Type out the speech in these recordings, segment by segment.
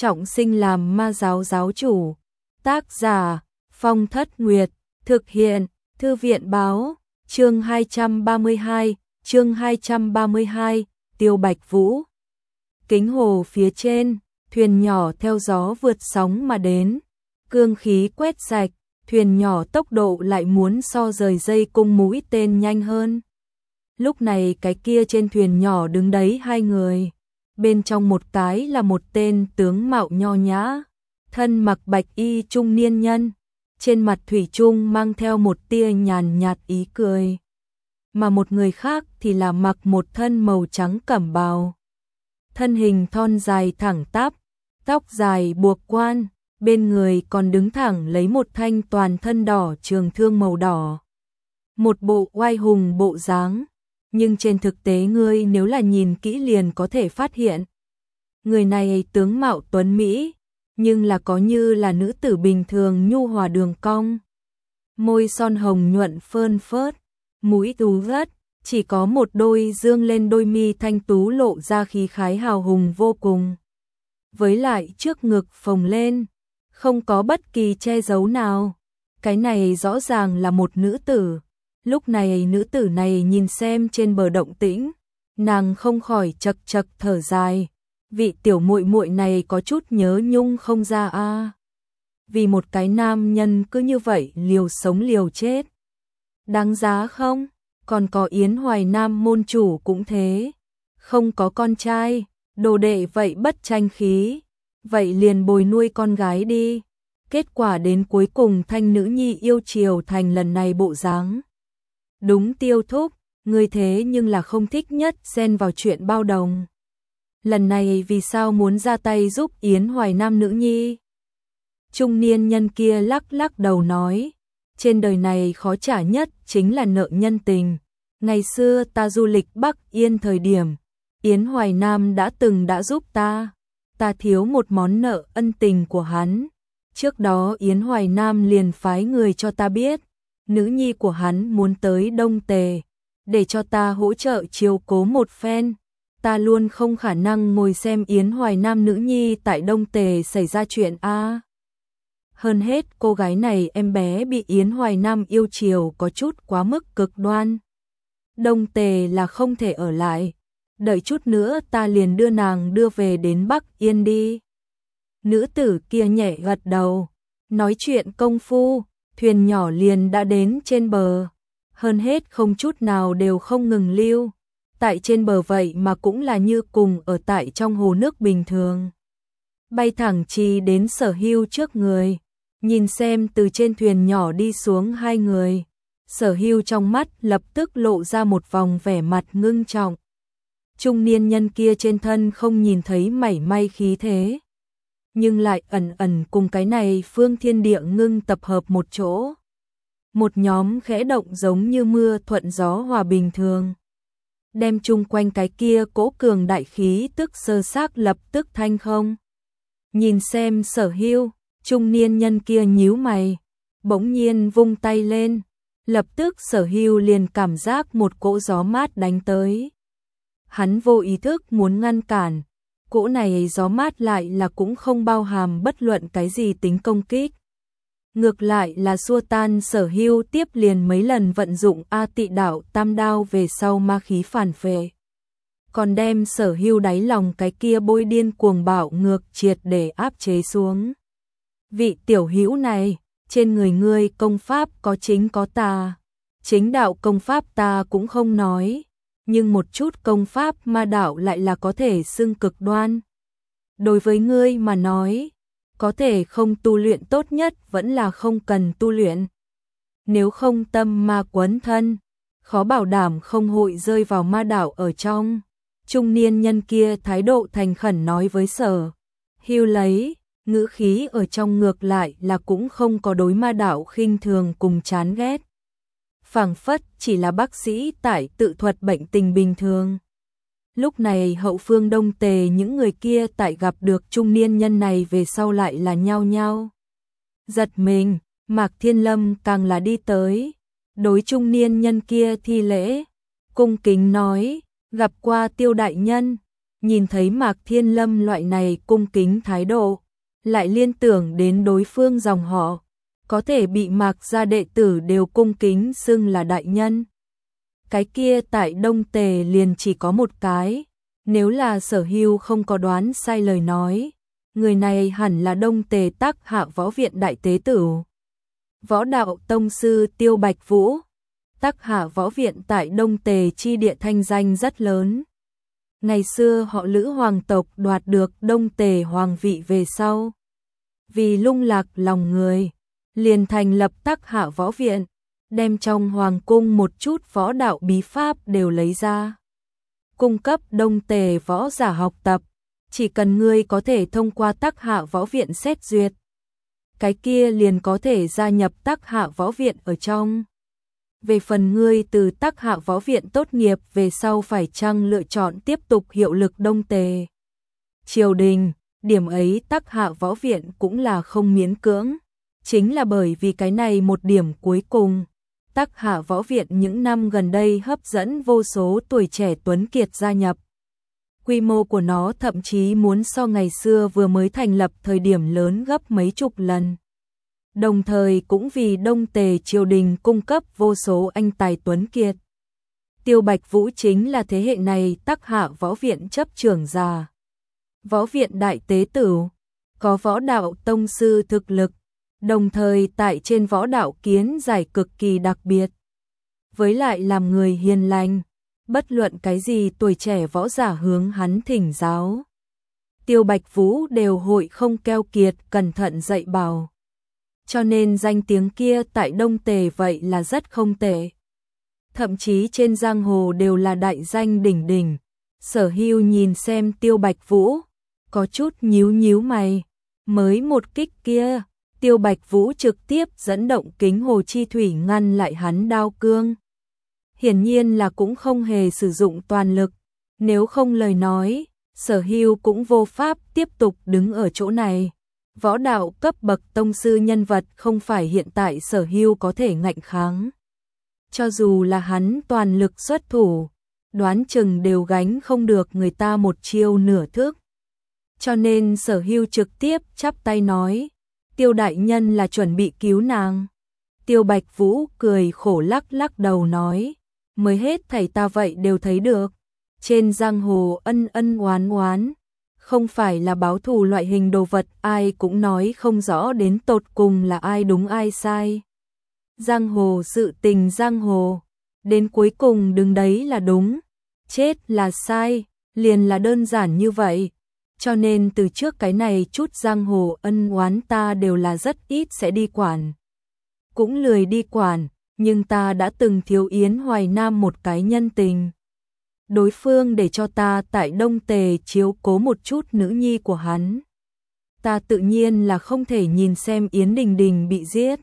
trọng sinh làm ma giáo giáo chủ. Tác giả Phong Thất Nguyệt, thực hiện Thư viện Báo, chương 232, Tiêu Bạch Vũ. Kính hồ phía trên, thuyền nhỏ theo gió vượt sóng mà đến, cương khí quét sạch, thuyền nhỏ tốc độ lại muốn so rời dây cung mũi tên nhanh hơn. Lúc này cái kia trên thuyền nhỏ đứng đấy hai người, bên trong một cái là một tên tướng mạo nho nhã, thân mặc bạch y trung niên nhân, trên mặt thủy chung mang theo một tia nhàn nhạt ý cười. Mà một người khác thì là mặc một thân màu trắng cẩm bào, thân hình thon dài thẳng tắp, tóc dài buộc quan, bên người còn đứng thẳng lấy một thanh toàn thân đỏ trường thương màu đỏ. Một bộ oai hùng bộ dáng, nhưng trên thực tế ngươi nếu là nhìn kỹ liền có thể phát hiện. Người này tướng mạo tuấn Mỹ, nhưng là có như là nữ tử bình thường nhu hòa đường cong. Môi son hồng nhuận phơn phớt, mũi tú gất, chỉ có một đôi dương lên đôi mi thanh tú lộ ra khí khái hào hùng vô cùng. Với lại trước ngực phồng lên, không có bất kỳ che giấu nào. Cái này rõ ràng là một nữ tử. Lúc này nữ tử này nhìn xem trên bờ động tĩnh, nàng không khỏi chật chật thở dài. Vị tiểu muội muội này có chút nhớ nhung không ra a. Vì một cái nam nhân cứ như vậy liều sống liều chết. Đáng giá không? Còn có Yến Hoài Nam môn chủ cũng thế. Không có con trai, đồ đệ vậy bất tranh khí. Vậy liền bồi nuôi con gái đi. Kết quả đến cuối cùng thanh nữ nhi yêu chiều thành lần này bộ dáng. Đúng Tiêu thúc, ngươi thế nhưng là không thích nhất xen vào chuyện bao đồng. Lần này vì sao muốn ra tay giúp Yến Hoài Nam nữ nhi? Trung niên nhân kia lắc lắc đầu nói, trên đời này khó trả nhất chính là nợ nhân tình. Ngày xưa ta du lịch Bắc Yên thời điểm, Yến Hoài Nam đã giúp ta thiếu một món nợ ân tình của hắn. Trước đó Yến Hoài Nam liền phái người cho ta biết, nữ nhi của hắn muốn tới Đông Tề, để cho ta hỗ trợ chiếu cố một phen. Ta luôn không khả năng ngồi xem Yến Hoài Nam nữ nhi tại Đông Tề xảy ra chuyện a. Hơn hết cô gái này em bé bị Yến Hoài Nam yêu chiều có chút quá mức cực đoan. Đông Tề là không thể ở lại, đợi chút nữa ta liền đưa nàng đưa về đến Bắc Yên đi. Nữ tử kia nhẹ gật đầu, nói chuyện công phu, thuyền nhỏ liền đã đến trên bờ. Hơn hết không chút nào đều không ngừng lưu. Tại trên bờ vậy mà cũng là như cùng ở tại trong hồ nước bình thường. Bay thẳng chi đến Sở Hưu trước người, nhìn xem từ trên thuyền nhỏ đi xuống hai người. Sở Hưu trong mắt lập tức lộ ra một vòng vẻ mặt ngưng trọng. Trung niên nhân kia trên thân không nhìn thấy mảy may khí thế, nhưng lại ẩn ẩn cùng cái này phương thiên địa ngưng tập hợp một chỗ. Một nhóm khẽ động giống như mưa thuận gió hòa bình thường, đem chung quanh cái kia cỗ cường đại khí tức sơ xác lập tức thanh không. Nhìn xem Sở Hưu, trung niên nhân kia nhíu mày, bỗng nhiên vung tay lên, lập tức Sở Hưu liền cảm giác một cỗ gió mát đánh tới. Hắn vô ý thức muốn ngăn cản, cỗ này gió mát lại là cũng không bao hàm bất luận cái gì tính công kích. Ngược lại là xua tan Sở Hưu tiếp liền mấy lần vận dụng A Tị Đạo Tam Đao về sau ma khí phản phệ. Còn đem Sở Hưu đáy lòng cái kia bôi điên cuồng bạo ngược triệt để áp chế xuống. Vị tiểu hữu này, trên người ngươi công pháp có chính có tà. Chính đạo công pháp ta cũng không nói, nhưng một chút công pháp ma đạo lại là có thể xưng cực đoan. Đối với ngươi mà nói, có thể không tu luyện tốt nhất vẫn là không cần tu luyện. Nếu không tâm ma quấn thân, khó bảo đảm không hội rơi vào ma đạo ở trong. Trung niên nhân kia thái độ thành khẩn nói với Sở Hưu lấy, ngữ khí ở trong ngược lại là cũng không có đối ma đạo khinh thường cùng chán ghét. Phảng phất chỉ là bác sĩ tại tự thuật bệnh tình bình thường. Lúc này hậu phương Đông Tề những người kia tại gặp được trung niên nhân này về sau lại là nhao nhao giật mình. Mạc Thiên Lâm càng là đi tới, đối trung niên nhân kia thi lễ, cung kính nói, gặp qua Tiêu đại nhân. nhìn thấy Mạc Thiên Lâm loại này cung kính thái độ, lại liên tưởng đến đối phương dòng họ, có thể bị Mạc gia đệ tử đều cung kính xưng là đại nhân. Cái kia tại Đông Tề liền chỉ có một cái, nếu là Sở Hưu không có đoán sai lời nói, người này hẳn là Đông Tề Tắc Hạ Võ Viện đại tế tử. Võ đạo tông sư Tiêu Bạch Vũ, Tắc Hạ Võ Viện tại Đông Tề chi địa thanh danh rất lớn. Ngày xưa họ Lữ hoàng tộc đoạt được Đông Tề hoàng vị về sau, vì lung lạc lòng người, liền thành lập Tắc Hạ Võ Viện, đem trong hoàng cung một chút võ đạo bí pháp đều lấy ra, cung cấp Đông Tề võ giả học tập, chỉ cần ngươi có thể thông qua Tắc Hạ Võ Viện xét duyệt, cái kia liền có thể gia nhập Tắc Hạ Võ Viện ở trong. Về phần ngươi từ Tắc Hạ Võ Viện tốt nghiệp về sau phải chăng lựa chọn tiếp tục hiệu lực Đông Tề triều đình, điểm ấy Tắc Hạ Võ Viện cũng là không miễn cưỡng, chính là bởi vì cái này một điểm cuối cùng, Tắc Hạ Võ Viện những năm gần đây hấp dẫn vô số tuổi trẻ tuấn kiệt gia nhập. Quy mô của nó thậm chí muốn so ngày xưa vừa mới thành lập thời điểm lớn gấp mấy chục lần. Đồng thời cũng vì Đông Tề triều đình cung cấp vô số anh tài tuấn kiệt. Tiêu Bạch Vũ chính là thế hệ này Tắc Hạ Võ Viện chấp trưởng già. Võ Viện đại tế tử, có võ đạo tông sư thực lực, đồng thời tại trên võ đạo kiến giải cực kỳ đặc biệt. Với lại làm người hiền lành, bất luận cái gì tuổi trẻ võ giả hướng hắn thỉnh giáo, Tiêu Bạch Vũ đều hội không keo kiệt cẩn thận dạy bảo. Cho nên danh tiếng kia tại Đông Tề vậy là rất không tệ. Thậm chí trên giang hồ đều là đại danh đỉnh đỉnh. Sở Hưu nhìn xem Tiêu Bạch Vũ, có chút nhíu nhíu mày. Mới một kích kia, Tiêu Bạch Vũ trực tiếp dẫn động kính hồ chi thủy ngăn lại hắn đao cương. Hiển nhiên là cũng không hề sử dụng toàn lực. Nếu không lời nói, Sở Hưu cũng vô pháp tiếp tục đứng ở chỗ này. Võ đạo cấp bậc tông sư nhân vật không phải hiện tại Sở Hưu có thể ngạnh kháng. Cho dù là hắn toàn lực xuất thủ, đoán chừng đều gánh không được người ta một chiêu nửa thước. Cho nên Sở Hưu trực tiếp chắp tay nói, Tiêu đại nhân là chuẩn bị cứu nàng. Tiêu Bạch Vũ cười khổ lắc lắc đầu nói, mới hết thảy ta vậy đều thấy được. Trên giang hồ ân ân oán oán, không phải là báo thù loại hình đồ vật, ai cũng nói không rõ đến tột cùng là ai đúng ai sai. Giang hồ sự tình giang hồ, đến cuối cùng đứng đấy là đúng, chết là sai, liền là đơn giản như vậy. Cho nên từ trước cái này chút giang hồ ân oán ta đều là rất ít sẽ đi quản. Cũng lười đi quản, nhưng ta đã từng thiếu Yến Hoài Nam một cái nhân tình. Đối phương để cho ta tại Đông Tề chiếu cố một chút nữ nhi của hắn. Ta tự nhiên là không thể nhìn xem Yến Đình Đình bị giết.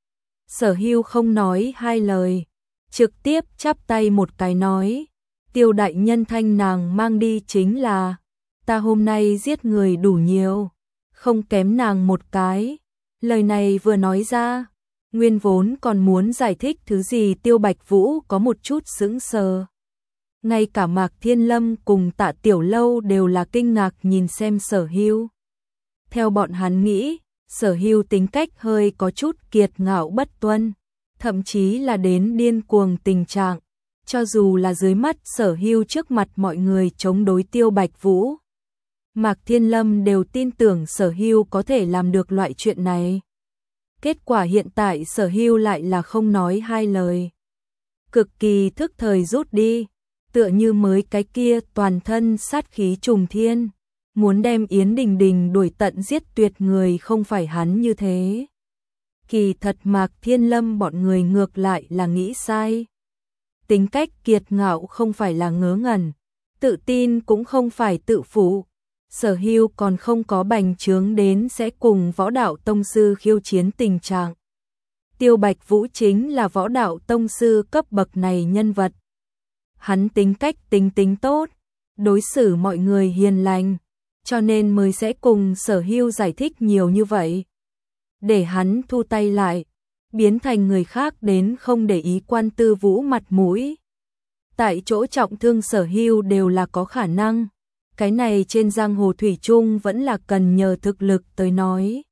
Sở Hưu không nói hai lời, trực tiếp chắp tay một cái nói, Tiêu đại nhân thanh nàng mang đi chính là, ta hôm nay giết người đủ nhiều, không kém nàng một cái. Lời này vừa nói ra, nguyên vốn còn muốn giải thích thứ gì Tiêu Bạch Vũ có một chút sững sờ. Ngay cả Mạc Thiên Lâm cùng Tạ Tiểu Lâu đều là kinh ngạc nhìn xem Sở Hưu. Theo bọn hắn nghĩ, Sở Hưu tính cách hơi có chút kiệt ngạo bất tuân, thậm chí là đến điên cuồng tình trạng. Cho dù là dưới mắt Sở Hưu trước mặt mọi người chống đối Tiêu Bạch Vũ, Mạc Thiên Lâm đều tin tưởng Sở Hưu có thể làm được loại chuyện này. Kết quả hiện tại Sở Hưu lại là không nói hai lời, cực kỳ thức thời rút đi, tựa như mới cái kia toàn thân sát khí trùng thiên, muốn đem Yến Đình Đình đuổi tận giết tuyệt người không phải hắn như thế. Kỳ thật Mạc Thiên Lâm bọn người ngược lại là nghĩ sai. Tính cách kiệt ngạo không phải là ngớ ngẩn, tự tin cũng không phải tự phụ. Sở Hưu còn không có bành trướng đến sẽ cùng võ đạo tông sư khiêu chiến tình trạng. Tiêu Bạch Vũ chính là võ đạo tông sư cấp bậc này nhân vật. Hắn tính cách tính tốt, đối xử mọi người hiền lành, cho nên mới sẽ cùng Sở Hưu giải thích nhiều như vậy. Để hắn thu tay lại, biến thành người khác đến không để ý Quan Tư Vũ mặt mũi. Tại chỗ trọng thương Sở Hưu đều là có khả năng, cái này trên giang hồ thủy chung vẫn là cần nhờ thực lực tới nói.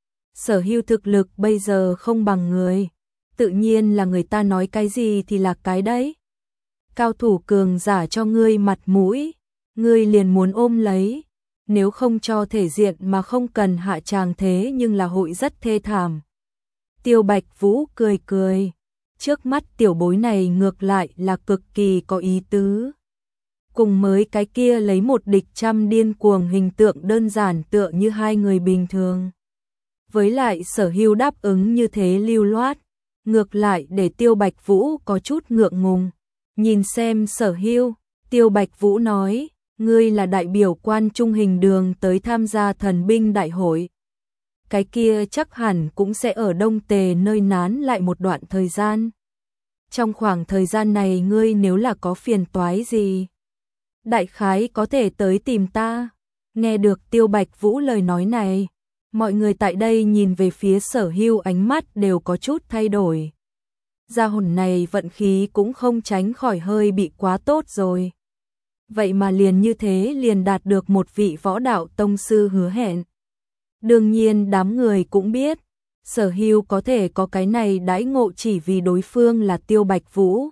Sở Hưu thực lực bây giờ không bằng người, tự nhiên là người ta nói cái gì thì là cái đấy. Cao thủ cường giả cho ngươi mặt mũi, ngươi liền muốn ôm lấy, nếu không cho thể diện mà không cần hạ tràng thế nhưng là hội rất thê thảm. Tiêu Bạch Vũ cười cười, trước mắt tiểu bối này ngược lại là cực kỳ có ý tứ. Cùng mới cái kia lấy một địch trăm điên cuồng hình tượng đơn giản tựa như hai người bình thường. Với lại Sở Hưu đáp ứng như thế lưu loát, ngược lại để Tiêu Bạch Vũ có chút ngượng ngùng. Nhìn xem Sở Hưu, Tiêu Bạch Vũ nói, ngươi là đại biểu quan trung hình đường tới tham gia thần binh đại hội. Cái kia chắc hẳn cũng sẽ ở Đông Tề nơi nán lại một đoạn thời gian. Trong khoảng thời gian này ngươi nếu là có phiền toái gì, đại khái có thể tới tìm ta. Nghe được Tiêu Bạch Vũ lời nói này, mọi người tại đây nhìn về phía Sở Hưu ánh mắt đều có chút thay đổi. Gia hồn này vận khí cũng không tránh khỏi hơi bị quá tốt rồi. Vậy mà liền như thế liền đạt được một vị võ đạo tông sư hứa hẹn. Đương nhiên đám người cũng biết, Sở Hưu có thể có cái này đãi ngộ chỉ vì đối phương là Tiêu Bạch Vũ.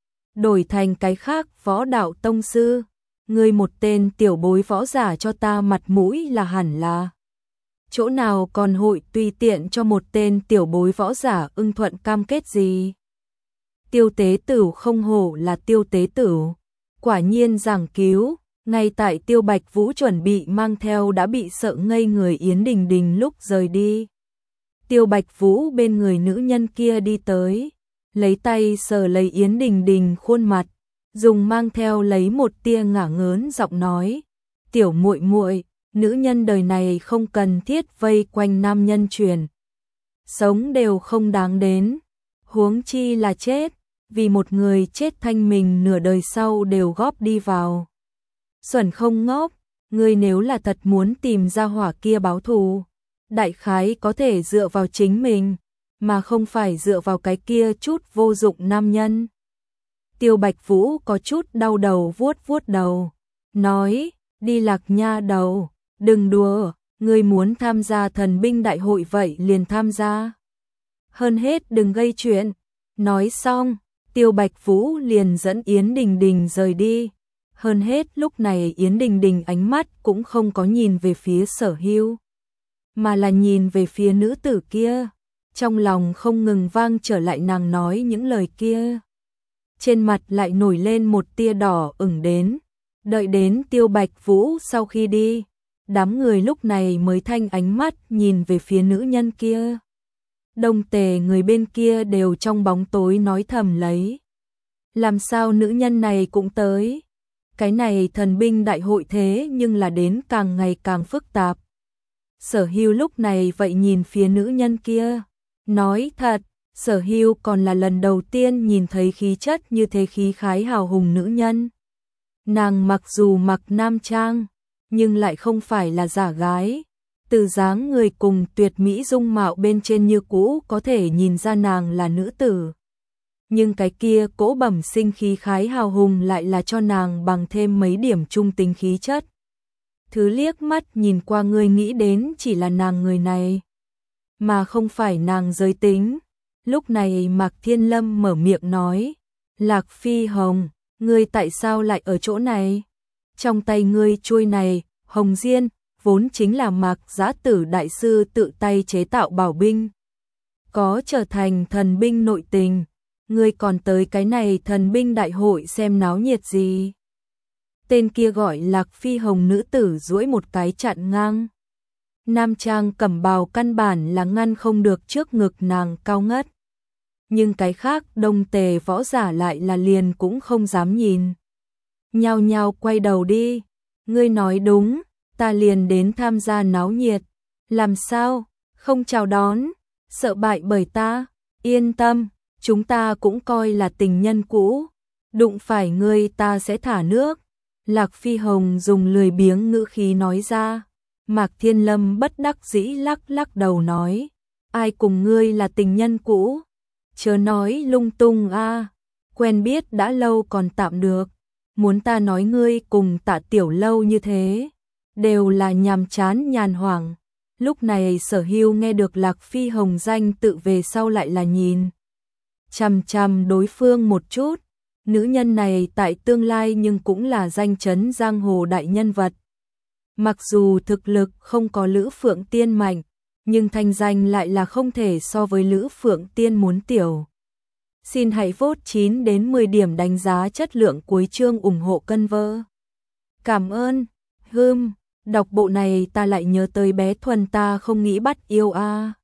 Đổi thành cái khác võ đạo tông sư, ngươi một tên tiểu bối võ giả cho ta mặt mũi là hẳn là. Chỗ nào còn hội tùy tiện cho một tên tiểu bối võ giả ưng thuận cam kết gì. Tiêu Tế Tửu không hổ là Tiêu Tế Tửu, quả nhiên giảng cứu, ngay tại Tiêu Bạch Vũ chuẩn bị mang theo đã bị sợ ngây người Yến Đình Đình lúc rời đi. Tiêu Bạch Vũ bên người nữ nhân kia đi tới, lấy tay sờ lấy Yến Đình Đình khuôn mặt, dùng mang theo lấy một tia ngả ngớn giọng nói, "Tiểu muội muội, nữ nhân đời này không cần thiết vây quanh nam nhân truyền. Sống đều không đáng đến, huống chi là chết, vì một người chết thanh mình nửa đời sau đều góp đi vào. Xuẩn không ngốc, ngươi nếu là thật muốn tìm ra hỏa kia báo thù, đại khái có thể dựa vào chính mình, mà không phải dựa vào cái kia chút vô dụng nam nhân." Tiêu Bạch Vũ có chút đau đầu vuốt vuốt đầu, nói, "Đi Lạc nha đầu, đừng đùa, ngươi muốn tham gia thần binh đại hội vậy liền tham gia. Hơn hết đừng gây chuyện." Nói xong, Tiêu Bạch Vũ liền dẫn Yến Đình Đình rời đi. Hơn hết lúc này Yến Đình Đình ánh mắt cũng không có nhìn về phía Sở Hưu, mà là nhìn về phía nữ tử kia. Trong lòng không ngừng vang trở lại nàng nói những lời kia. Trên mặt lại nổi lên một tia đỏ ửng đến. Đợi đến Tiêu Bạch Vũ sau khi đi, đám người lúc này mới thanh ánh mắt nhìn về phía nữ nhân kia. Đông Tề người bên kia đều trong bóng tối nói thầm lấy. Làm sao nữ nhân này cũng tới? Cái này thần binh đại hội thế nhưng là đến càng ngày càng phức tạp. Sở Hưu lúc này vậy nhìn phía nữ nhân kia. Nói thật, Sở Hưu còn là lần đầu tiên nhìn thấy khí chất như thế khí khái hào hùng nữ nhân. Nàng mặc dù mặc nam trang, nhưng lại không phải là giả gái. Từ dáng người cùng tuyệt mỹ dung mạo bên trên như cũ có thể nhìn ra nàng là nữ tử. Nhưng cái kia cỗ bẩm sinh khí khái hào hùng lại là cho nàng bằng thêm mấy điểm trung tính khí chất. Thứ liếc mắt nhìn qua người nghĩ đến chỉ là nàng người này, mà không phải nàng giới tính. Lúc này Mạc Thiên Lâm mở miệng nói, "Lạc Phi Hồng, ngươi tại sao lại ở chỗ này? Trong tay ngươi chuôi này, Hồng Diên, vốn chính là Mạc Giá Tử đại sư tự tay chế tạo bảo binh. Có trở thành thần binh nội tình, ngươi còn tới cái này thần binh đại hội xem náo nhiệt gì?" Tên kia gọi Lạc Phi Hồng nữ tử duỗi một cái chặn ngang. Nam trang cẩm bào căn bản là ngăn không được trước ngực nàng cao ngất. Nhưng cái khác Đông Tề võ giả lại là liền cũng không dám nhìn. Nhao nhao quay đầu đi. "Ngươi nói đúng, ta liền đến tham gia náo nhiệt. Làm sao, không chào đón, sợ bại bởi ta? Yên tâm, chúng ta cũng coi là tình nhân cũ. Đụng phải ngươi ta sẽ thả nước." Lạc Phi Hồng dùng lười biếng ngữ khí nói ra. Mạc Thiên Lâm bất đắc dĩ lắc lắc đầu nói, "Ai cùng ngươi là tình nhân cũ? Chớ nói lung tung a, quen biết đã lâu còn tạm được, muốn ta nói ngươi cùng Tạ Tiểu Lâu như thế, đều là nhàm chán nhàn hoảng. Lúc này Sở Hưu nghe được Lạc Phi hồng danh tự về sau lại là nhìn chằm chằm đối phương một chút, nữ nhân này tại tương lai nhưng cũng là danh chấn giang hồ đại nhân vật. Mặc dù thực lực không có Lữ Phượng Tiên mạnh, nhưng thanh danh lại là không thể so với Lữ Phượng Tiên muốn tiểu. Xin hãy vote 9 đến 10 điểm đánh giá chất lượng cuối chương ủng hộ cân vơ. Cảm ơn. Đọc bộ này ta lại nhớ tới bé Thuần ta không nghĩ bắt yêu a.